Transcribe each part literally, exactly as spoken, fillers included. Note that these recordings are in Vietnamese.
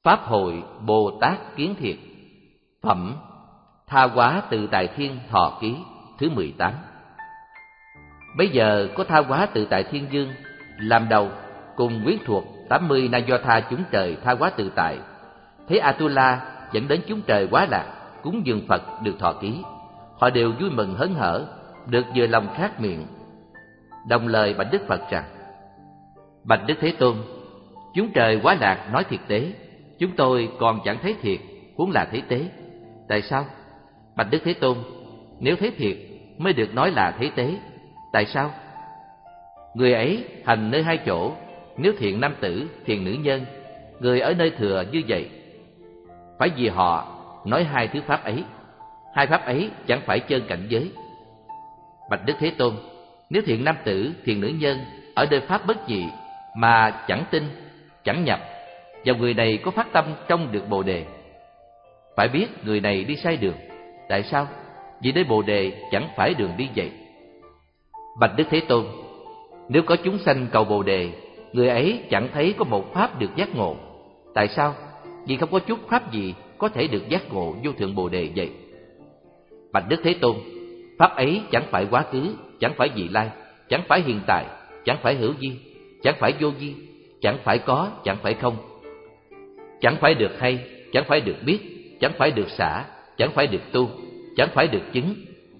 Pháp hội Bồ Tát Kiến Thiệt. Phẩm Tha Hóa Tự Tại Thiên Thọ Ký thứ mười tám. Bây giờ có Tha Hóa Tự Tại Thiên Dương làm đầu, cùng quyến thuộc tám mươi na do tha chúng trời tha hóa tự tại. Thấy Atula dẫn đến chúng trời Quá Lạc cúng dường Phật được thọ ký, họ đều vui mừng hớn hở, được vừa lòng khát miệng. Đồng lời bạch Đức Phật rằng: Bạch Đức Thế Tôn, chúng trời Quá Lạc nói thiệt tế, chúng tôi còn chẳng thấy thiệt, huống là thấy tế. Tại sao? Bạch Đức Thế Tôn, nếu thấy thiệt mới được nói là thấy tế. Tại sao? Người ấy hành nơi hai chỗ, nếu thiện nam tử, thiện nữ nhân, người ở nơi thừa như vậy. Phải vì họ nói hai thứ pháp ấy, hai pháp ấy chẳng phải chân cảnh giới. Bạch Đức Thế Tôn, nếu thiện nam tử, thiện nữ nhân ở nơi pháp bất nhị mà chẳng tin, chẳng nhập, và người này có phát tâm trong được Bồ Đề, phải biết người này đi sai đường. Tại sao? Vì nơi Bồ Đề chẳng phải đường đi vậy. Bạch Đức Thế Tôn, nếu có chúng sanh cầu Bồ Đề, người ấy chẳng thấy có một pháp được giác ngộ. Tại sao? Vì không có chút pháp gì có thể được giác ngộ vô thượng Bồ Đề vậy. Bạch Đức Thế Tôn, pháp ấy chẳng phải quá khứ, chẳng phải vị lai, chẳng phải hiện tại, chẳng phải hữu vi, chẳng phải vô vi, chẳng phải có, chẳng phải không, chẳng phải được hay, chẳng phải được biết, chẳng phải được xả, chẳng phải được tu, chẳng phải được chứng.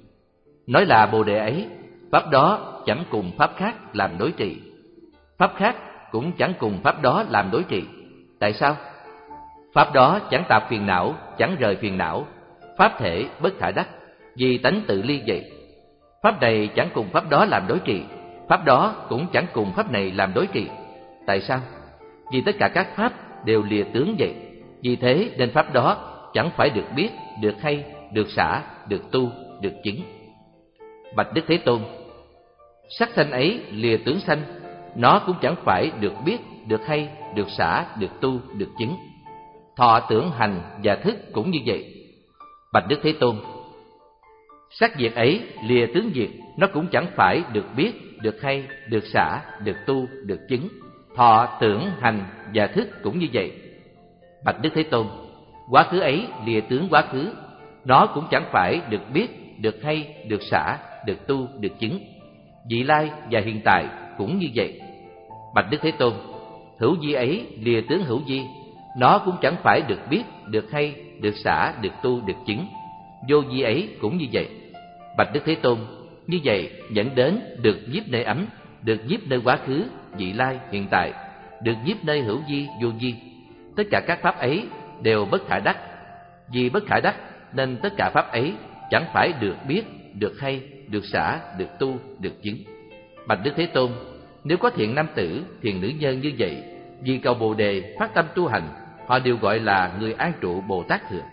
Nói là Bồ Đề ấy, pháp đó chẳng cùng pháp khác làm đối trị, pháp khác cũng chẳng cùng pháp đó làm đối trị. Tại sao? Pháp đó chẳng tạp phiền não, chẳng rời phiền não, pháp thể bất khả đắc, vì tánh tự ly vậy. Pháp này chẳng cùng pháp đó làm đối trị, pháp đó cũng chẳng cùng pháp này làm đối trị. Tại sao? Vì tất cả các pháp đều lìa tướng vậy. Vì thế nên pháp đó chẳng phải được biết, được hay, được xả, được tu, được chứng. Bạch Đức Thế Tôn, sắc sanh ấy lìa tướng sanh, nó cũng chẳng phải được biết, được hay, được xả, được tu, được chứng. Thọ tưởng hành và thức cũng như vậy. Bạch Đức Thế Tôn, sắc diệt ấy lìa tướng diệt, nó cũng chẳng phải được biết, được hay, được xả, được tu, được chứng. Thọ tưởng hành và thức cũng như vậy. Bạch Đức Thế Tôn, quá khứ ấy lìa tướng quá khứ, nó cũng chẳng phải được biết, được hay, được xả, được tu, được chứng. Vị lai và hiện tại cũng như vậy. Bạch Đức Thế Tôn, hữu vi ấy lìa tướng hữu vi, nó cũng chẳng phải được biết, được hay, được xả, được tu, được chứng. Vô vi ấy cũng như vậy. Bạch Đức Thế Tôn, như vậy dẫn đến được nhiếp nơi ấm, được nhiếp nơi quá khứ, vị lai, hiện tại, được nhiếp nơi hữu vi, vô vi. Tất cả các pháp ấy đều bất khả đắc. Vì bất khả đắc nên tất cả pháp ấy chẳng phải được biết, được hay, được xả, được tu, được chứng. Bạch Đức Thế Tôn, nếu có thiện nam tử, thiện nữ nhân như vậy, vì cầu Bồ Đề phát tâm tu hành, họ đều gọi là người an trụ Bồ Tát Thừa.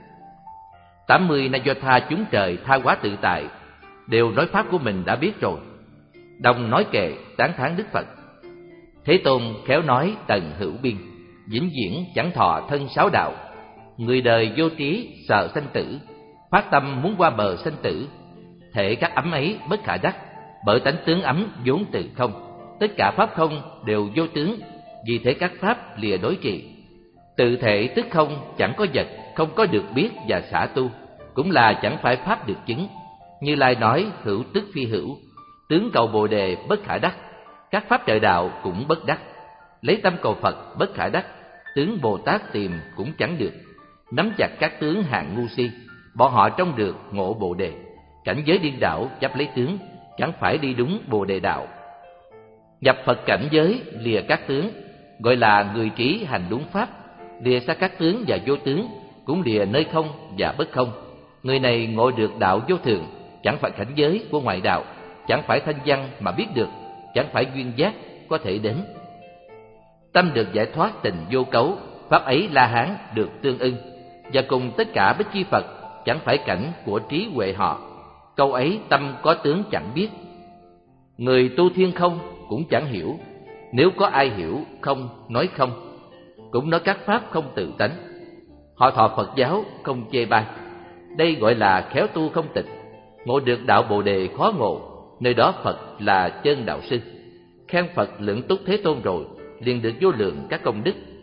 Tám mươi na do tha chúng trời tha hóa tự tại đều nói pháp của mình đã biết rồi, đồng nói kệ tán thán Đức Phật. Thế Tôn khéo nói tần hữu biên, vĩnh viễn chẳng thọ thân sáu đạo. Người đời vô trí sợ sanh tử, phát tâm muốn qua bờ sanh tử. Thể các ấm ấy bất khả đắc, bởi tánh tướng ấm vốn từ không. Tất cả pháp không đều vô tướng, vì thế các pháp lìa đối trị. Tự thể tức không, chẳng có vật, không có được biết và xả tu, cũng là chẳng phải pháp được chứng. Như Lai nói hữu tức phi hữu, tướng cầu Bồ Đề bất khả đắc, các pháp trời đạo cũng bất đắc. Lấy tâm cầu Phật bất khả đắc, tướng Bồ Tát tìm cũng chẳng được. Nắm chặt các tướng hạng ngu si, bọn họ trông được ngộ Bồ Đề. Cảnh giới điên đảo chấp lấy tướng, chẳng phải đi đúng Bồ Đề đạo. Nhập Phật cảnh giới lìa các tướng, gọi là người trí hành đúng pháp. Lìa xa các tướng và vô tướng, cũng lìa nơi không và bất không. Người này ngộ được đạo vô thường, chẳng phải cảnh giới của ngoại đạo, chẳng phải thanh văn mà biết được, chẳng phải duyên giác có thể đến. Tâm được giải thoát tình vô cấu, pháp ấy La Hán được tương ưng, và cùng tất cả Bích Chi Phật chẳng phải cảnh của trí huệ họ. Câu ấy tâm có tướng chẳng biết, người tu thiên không cũng chẳng hiểu. Nếu có ai hiểu không nói không, cũng nói các pháp không tự tánh. Họ thọ Phật giáo không chê bai, đây gọi là khéo tu không tịch. Ngộ được đạo Bồ Đề khó ngộ, nơi đó Phật là chân đạo sư. Khen Phật lượng túc Thế Tôn rồi, liền được vô lượng các công đức.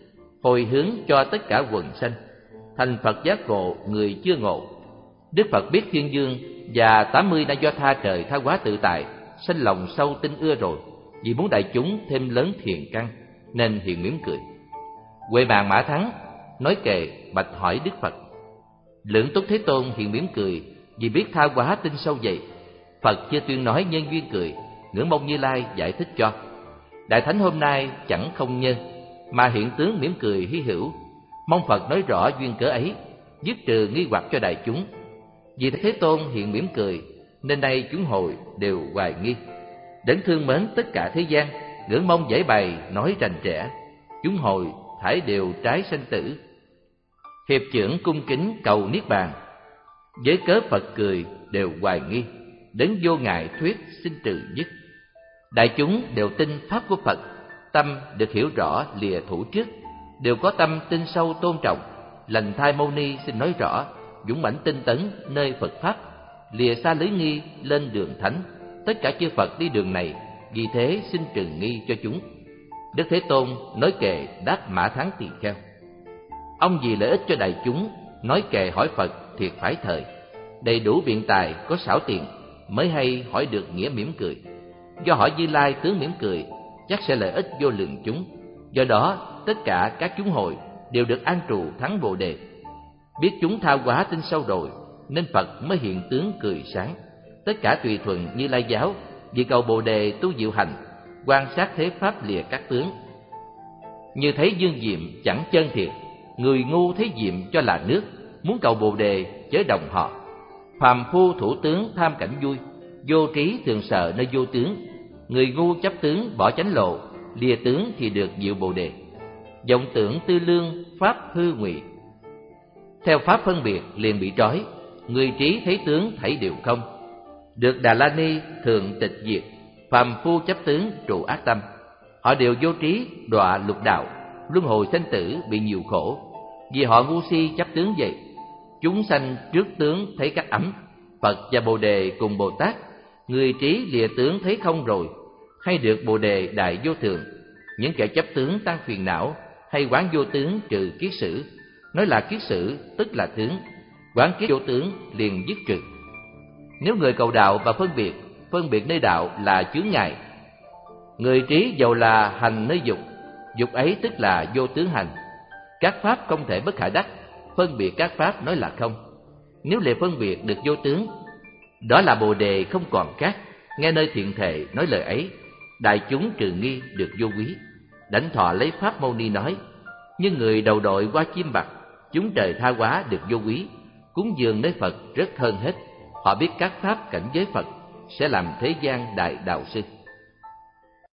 hồi hướng cho tất cả quần sanh, thành Phật giác ngộ người chưa ngộ. Đức Phật biết thiên dương và tám mươi na do tha trời tha hóa tự tại sanh lòng sâu tin ưa rồi, vì muốn đại chúng thêm lớn thiền căn nên hiện mỉm cười. Huệ Mạng Mã Thắng nói kệ bạch hỏi Đức Phật. Lưỡng Túc Thế Tôn hiện mỉm cười vì biết tha hóa tin sâu vậy. Phật chưa tuyên nói nhân duyên cười, ngưỡng mong Như Lai giải thích cho. Đại Thánh hôm nay chẳng không nhân, mà hiện tướng mỉm cười hy hữu, mong Phật nói rõ duyên cớ ấy, dứt trừ nghi hoặc cho đại chúng. Vì Thế Tôn hiện mỉm cười, nên nay chúng hội đều hoài nghi. Đấng thương mến tất cả thế gian, ngưỡng mong giải bày nói rành rẽ, chúng hội thải đều trái sanh tử. Hiệp chưởng cung kính cầu niết bàn, với cớ Phật cười đều hoài nghi, đấng vô ngại thuyết xin trừ dứt. Đại chúng đều tin pháp của Phật, tâm được hiểu rõ lìa thủ trước, đều có tâm tin sâu tôn trọng. Lành Thai Mâu Ni xin nói rõ, dũng mãnh tinh tấn nơi Phật pháp, lìa xa lưới nghi lên đường thánh. Tất cả chư Phật đi đường này, vì thế xin trừ nghi cho chúng. Đức Thế Tôn nói kệ đáp Mã Thắng tỳ kheo. Ông vì lợi ích cho đại chúng, nói kệ hỏi Phật thiệt phải thời, đầy đủ biện tài có xảo tiện, mới hay hỏi được nghĩa mỉm cười. Do hỏi Như Lai tướng mỉm cười, chắc sẽ lợi ích vô lượng chúng. Do đó tất cả các chúng hội đều được an trụ thắng Bồ Đề. Biết chúng tha hóa tin sâu rồi, nên Phật mới hiện tướng cười sáng. Tất cả tùy thuận Như Lai giáo, vì cầu Bồ Đề tu diệu hành, quan sát thế pháp lìa các tướng. Như thấy dương diệm chẳng chân thiệt, người ngu thấy diệm cho là nước, muốn cầu Bồ Đề chớ đồng họ. Phàm phu thủ tướng tham cảnh vui, vô trí thường sợ nơi vô tướng. Người ngu chấp tướng bỏ chánh lộ, lìa tướng thì được diệu Bồ Đề. Vọng tưởng tư lương pháp hư ngụy, theo pháp phân biệt liền bị trói. Người trí thấy tướng thảy đều không, được Đà La Ni thường tịch diệt. Phàm phu chấp tướng trụ ác tâm, họ đều vô trí đọa lục đạo, luân hồi sanh tử bị nhiều khổ. Vì họ ngu si chấp tướng vậy. Chúng sanh trước tướng thấy các ấm, Phật và Bồ Đề cùng Bồ Tát. Người trí lìa tướng thấy không rồi, hay được Bồ Đề đại vô thường. Những kẻ chấp tướng tăng phiền não, hay quán vô tướng trừ kiết sử. Nói là kiết sử tức là tướng, quán kiết vô tướng liền dứt trừ. Nếu người cầu đạo và phân biệt, phân biệt nơi đạo là chướng ngại. Người trí dầu là hành nơi dục, dục ấy tức là vô tướng hành. Các pháp không thể bất khả đắc, phân biệt các pháp nói là không. Nếu lìa phân biệt được vô tướng, đó là Bồ Đề không còn khác. Nghe nơi thiện thệ nói lời ấy, đại chúng trừ nghi được vô quý. Đảnh thọ lấy pháp Mâu Ni nói, như người đầu đội qua chim bạc, chúng trời tha hóa được vô quý. Cúng dường nơi Phật rất hơn hết. Họ biết các pháp cảnh giới Phật, sẽ làm thế gian đại đạo sư.